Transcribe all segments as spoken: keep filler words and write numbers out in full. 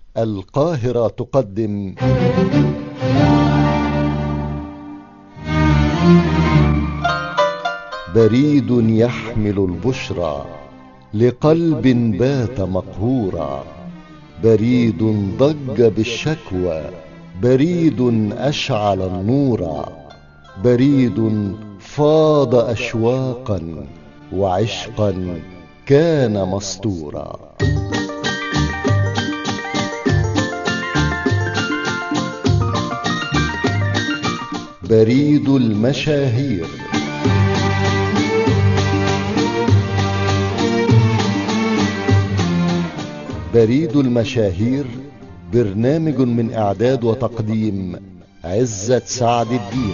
القاهرة تقدم بريد يحمل البشرى لقلب بات مقهورا، بريد ضج بالشكوى، بريد أشعل النورا، بريد فاض أشواقا وعشقا كان مستورا. بريد المشاهير. بريد المشاهير برنامج من إعداد وتقديم عزت سعد الدين.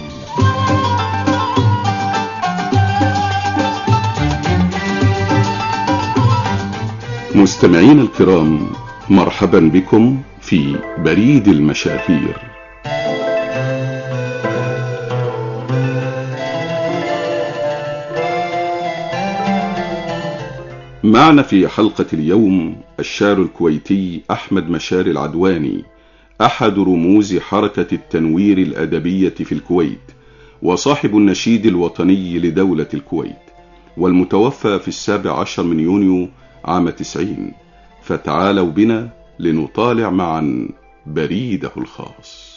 مستمعين الكرام، مرحبا بكم في بريد المشاهير. معنا في حلقة اليوم الشاعر الكويتي أحمد مشاري العدواني، أحد رموز حركة التنوير الأدبية في الكويت، وصاحب النشيد الوطني لدولة الكويت، والمتوفى في السابع عشر من يونيو عام تسعين. فتعالوا بنا لنطالع معا بريده الخاص.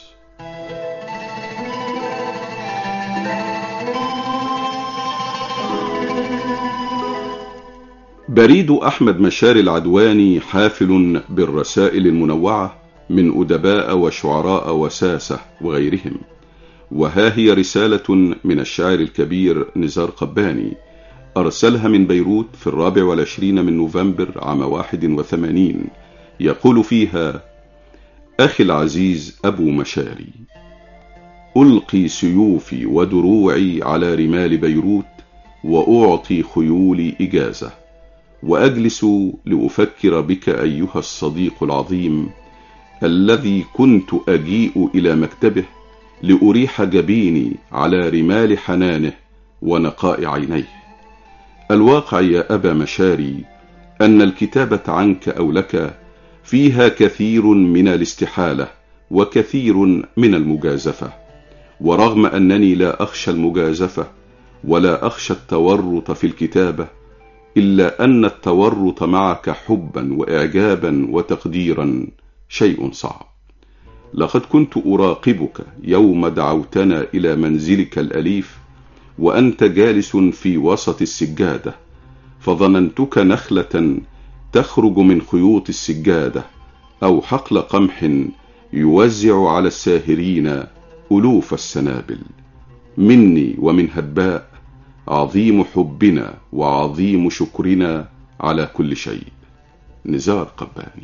بريد أحمد مشاري العدواني حافل بالرسائل المنوعة من أدباء وشعراء وساسة وغيرهم، وها هي رسالة من الشاعر الكبير نزار قباني أرسلها من بيروت في الرابع والعشرين من نوفمبر عام واحد وثمانين، يقول فيها: أخي العزيز أبو مشاري، ألقي سيوفي ودروعي على رمال بيروت، وأعطي خيولي إجازة، وأجلس لأفكر بك أيها الصديق العظيم الذي كنت أجيء إلى مكتبه لأريح جبيني على رمال حنانه ونقاء عينيه. الواقع يا أبا مشاري أن الكتابة عنك أو لك فيها كثير من الاستحالة وكثير من المجازفة، ورغم أنني لا أخشى المجازفة ولا أخشى التورط في الكتابة، إلا أن التورط معك حبا وإعجابا وتقديرا شيء صعب. لقد كنت أراقبك يوم دعوتنا إلى منزلك الأليف وأنت جالس في وسط السجادة، فظننتك نخلة تخرج من خيوط السجادة، أو حقل قمح يوزع على الساهرين ألوف السنابل. مني ومن هباء عظيم حبنا وعظيم شكرنا على كل شيء. نزار قباني.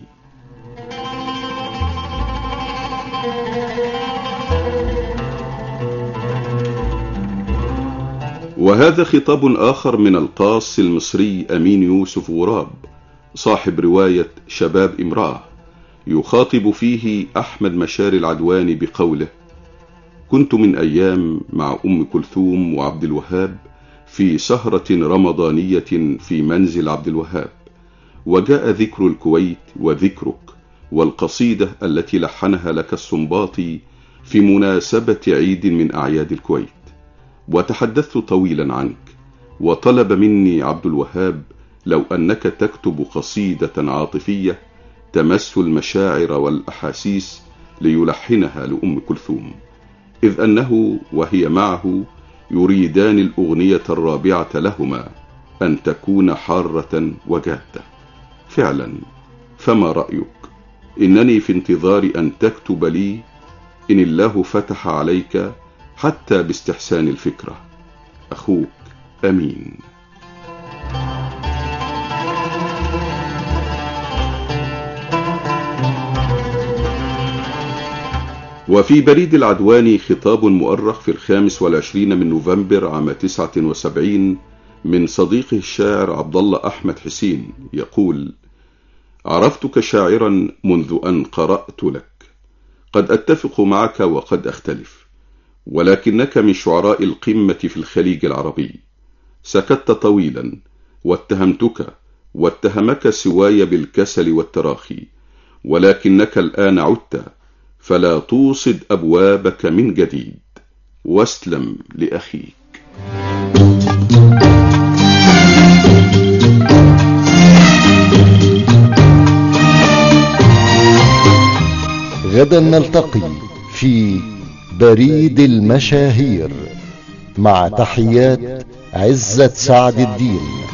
وهذا خطاب آخر من القاص المصري أمين يوسف غراب، صاحب رواية شباب امرأة، يخاطب فيه أحمد مشاري العدواني بقوله: كنت من أيام مع أم كلثوم وعبد الوهاب في سهرة رمضانية في منزل عبد الوهاب، وجاء ذكر الكويت وذكرك والقصيدة التي لحنها لك السنباطي في مناسبة عيد من أعياد الكويت، وتحدثت طويلا عنك، وطلب مني عبد الوهاب لو أنك تكتب قصيدة عاطفية تمس المشاعر والأحاسيس ليلحنها لأم كلثوم، إذ أنه وهي معه يريدان الأغنية الرابعة لهما أن تكون حارة وجادة. فعلا، فما رأيك؟ إنني في انتظار أن تكتب لي إن الله فتح عليك حتى باستحسان الفكرة. أخوك أمين. وفي بريد العدواني خطاب مؤرخ في الخامس والعشرين من نوفمبر عام تسعة وسبعين من صديقه الشاعر عبد الله أحمد حسين، يقول: عرفتك شاعرا منذ أن قرأت لك، قد أتفق معك وقد أختلف، ولكنك من شعراء القمة في الخليج العربي. سكت طويلا واتهمتك واتهمك سواي بالكسل والتراخي، ولكنك الآن عدت، فلا توصد أبوابك من جديد. واسلم لأخيك. غدا نلتقي في بريد المشاهير، مع تحيات عزت سعد الدين.